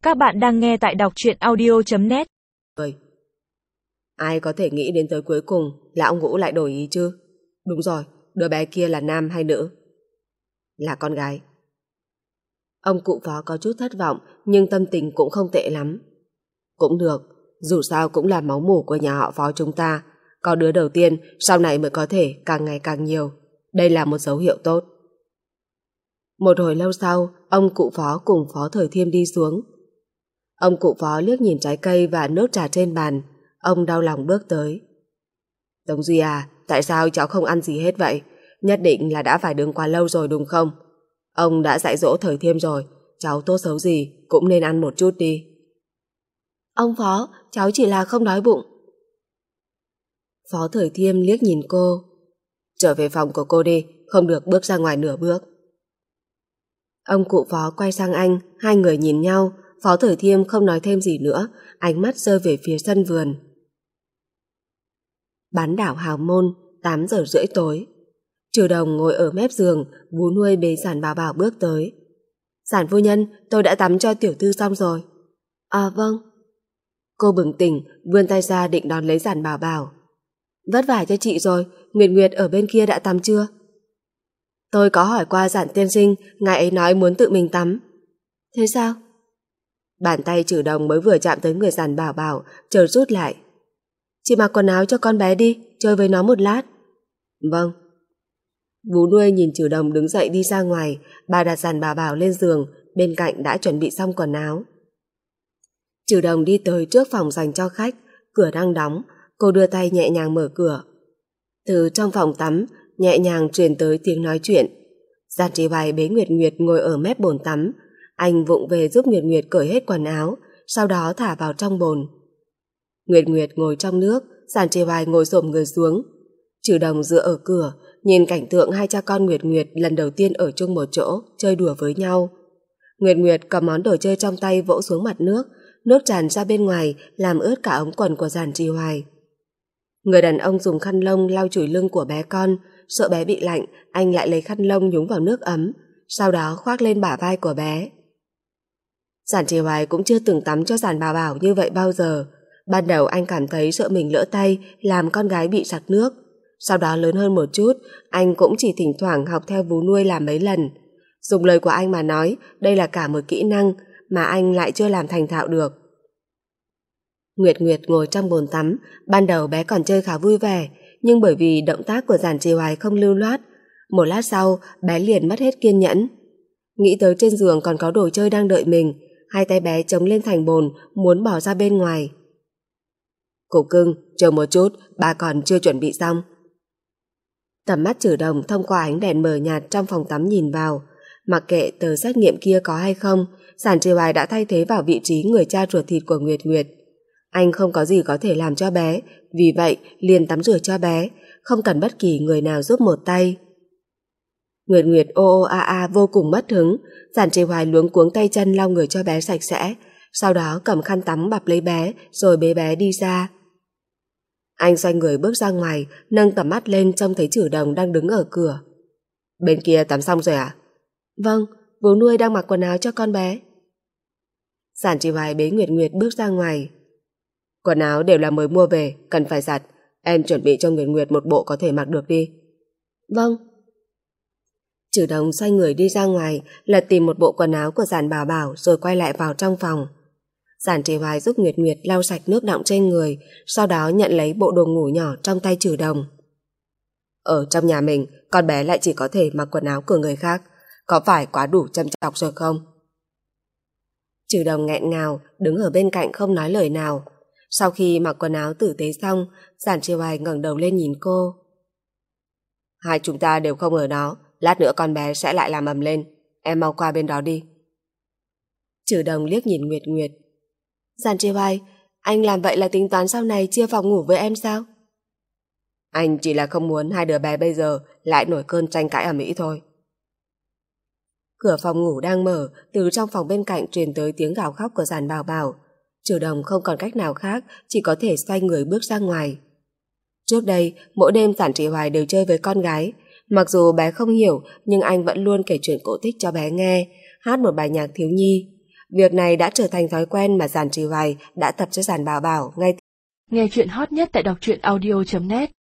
Các bạn đang nghe tại đọc truyện audio.net. Ai có thể nghĩ đến tới cuối cùng lão Ngũ lại đổi ý chứ? Đúng rồi, đứa bé kia là nam hay nữ? Là con gái. Ông cụ Phó có chút thất vọng, nhưng tâm tình cũng không tệ lắm. Cũng được, dù sao cũng là máu mủ của nhà họ Phó chúng ta. Có đứa đầu tiên, sau này mới có thể càng ngày càng nhiều. Đây là một dấu hiệu tốt. Một hồi lâu sau, ông cụ Phó cùng Phó Thời Thiêm đi xuống. Ông cụ Phó liếc nhìn trái cây và nước trà trên bàn. Ông đau lòng bước tới. Tống Duy à, tại sao cháu không ăn gì hết vậy? Nhất định là đã phải đứng quá lâu rồi đúng không? Ông đã dạy dỗ Thời Thiêm rồi, cháu tốt xấu gì cũng nên ăn một chút đi. Ông Phó, cháu chỉ là không đói bụng. Phó Thời Thiêm liếc nhìn cô. Trở về phòng của cô đi, không được bước ra ngoài nửa bước. Ông cụ Phó quay sang anh, hai người nhìn nhau. Phó Thời Thiêm không nói thêm gì nữa, ánh mắt rơi về phía sân vườn. Bán đảo Hào Môn, 8 giờ rưỡi tối. Trừ Đồng ngồi ở mép giường, vú nuôi bế Giản Bảo Bảo bước tới. Giản phu nhân, tôi đã tắm cho tiểu thư xong rồi. À vâng. Cô bừng tỉnh, vươn tay ra định đón lấy Giản Bảo Bảo. Vất vả cho chị rồi, Nguyệt Nguyệt ở bên kia đã tắm chưa? Tôi có hỏi qua Giản tiên sinh, ngài ấy nói muốn tự mình tắm. Thế sao? Bàn tay Trừ Đồng mới vừa chạm tới người Giản Bảo Bảo, chợt rút lại. Chị mặc quần áo cho con bé đi, chơi với nó một lát. Vâng. Vú nuôi nhìn Trừ Đồng đứng dậy đi ra ngoài, bà đặt Giản Bảo Bảo lên giường, bên cạnh đã chuẩn bị xong quần áo. Trừ Đồng đi tới trước phòng dành cho khách, cửa đang đóng, cô đưa tay nhẹ nhàng mở cửa. Từ trong phòng tắm, nhẹ nhàng truyền tới tiếng nói chuyện. Giản Trì Hoài bế Nguyệt Nguyệt ngồi ở mép bồn tắm, anh vụng về giúp Nguyệt Nguyệt cởi hết quần áo, sau đó thả vào trong bồn. Nguyệt Nguyệt ngồi trong nước, Giản Trì Hoài ngồi xổm người xuống. Trừ Đồng dựa ở cửa, nhìn cảnh tượng hai cha con Nguyệt Nguyệt lần đầu tiên ở chung một chỗ, chơi đùa với nhau. Nguyệt Nguyệt cầm món đồ chơi trong tay vỗ xuống mặt nước, nước tràn ra bên ngoài làm ướt cả ống quần của Giản Trì Hoài. Người đàn ông dùng khăn lông lau chùi lưng của bé con, sợ bé bị lạnh, anh lại lấy khăn lông nhúng vào nước ấm, sau đó khoác lên bả vai của bé. Giản Trì Hoài cũng chưa từng tắm cho Giản Bảo Bảo như vậy bao giờ. Ban đầu anh cảm thấy sợ mình lỡ tay làm con gái bị sặc nước. Sau đó lớn hơn một chút, anh cũng chỉ thỉnh thoảng học theo vú nuôi làm mấy lần. Dùng lời của anh mà nói, đây là cả một kỹ năng mà anh lại chưa làm thành thạo được. Nguyệt Nguyệt ngồi trong bồn tắm, ban đầu bé còn chơi khá vui vẻ, nhưng bởi vì động tác của Giản Trì Hoài không lưu loát, một lát sau bé liền mất hết kiên nhẫn. Nghĩ tới trên giường còn có đồ chơi đang đợi mình, hai tay bé chống lên thành bồn, muốn bỏ ra bên ngoài. Cục cưng, chờ một chút, bà còn chưa chuẩn bị xong. Tầm mắt Trừ Đồng thông qua ánh đèn mờ nhạt trong phòng tắm nhìn vào. Mặc kệ tờ xét nghiệm kia có hay không, Giản Trì Hoài đã thay thế vào vị trí người cha ruột thịt của Nguyệt Nguyệt. Anh không có gì có thể làm cho bé, vì vậy liền tắm rửa cho bé, không cần bất kỳ người nào giúp một tay. Nguyệt Nguyệt ô ô a a vô cùng mất hứng, Giản Trì Hoài luống cuống tay chân lau người cho bé sạch sẽ, sau đó cầm khăn tắm bọc lấy bé rồi bế bé đi ra. Anh xoay người bước ra ngoài, nâng tầm mắt lên trông thấy Trừ Đồng đang đứng ở cửa. Bên kia tắm xong rồi à? Vâng, vú nuôi đang mặc quần áo cho con bé. Giản Trì Hoài bế Nguyệt Nguyệt bước ra ngoài. Quần áo đều là mới mua về, cần phải giặt. Em chuẩn bị cho Nguyệt Nguyệt một bộ có thể mặc được đi. Vâng. Trừ Đồng xoay người đi ra ngoài, lật tìm một bộ quần áo của Giản Bảo Bảo rồi quay lại vào trong phòng. Giản Trì Hoài giúp Nguyệt Nguyệt lau sạch nước đọng trên người, sau đó nhận lấy bộ đồ ngủ nhỏ trong tay Trừ Đồng. Ở trong nhà mình, con bé lại chỉ có thể mặc quần áo của người khác, có phải quá đủ chăm chọc rồi không? Trừ Đồng nghẹn ngào, đứng ở bên cạnh không nói lời nào. Sau khi mặc quần áo tử tế xong, Giản Trì Hoài ngẩng đầu lên nhìn cô. Hai chúng ta đều không ở đó, lát nữa con bé sẽ lại làm ầm lên, em mau qua bên đó đi. Trừ Đồng liếc nhìn Nguyệt Nguyệt. Giản Trì Hoài, anh làm vậy là tính toán sau này chia phòng ngủ với em sao? Anh chỉ là không muốn hai đứa bé bây giờ lại nổi cơn tranh cãi ầm ĩ thôi. Cửa phòng ngủ đang mở, từ trong phòng bên cạnh truyền tới tiếng gào khóc của Giản Bảo Bảo. Trừ Đồng không còn cách nào khác, chỉ có thể xoay người bước ra ngoài. Trước đây, mỗi đêm Giản Trì Hoài đều chơi với con gái. Mặc dù bé không hiểu, nhưng anh vẫn luôn kể chuyện cổ tích cho bé nghe, hát một bài nhạc thiếu nhi. Việc này đã trở thành thói quen mà Giản Trì Hoài đã tập cho Giản Bảo Bảo ngay. Nghe chuyện hot nhất tại đọc truyện audio.net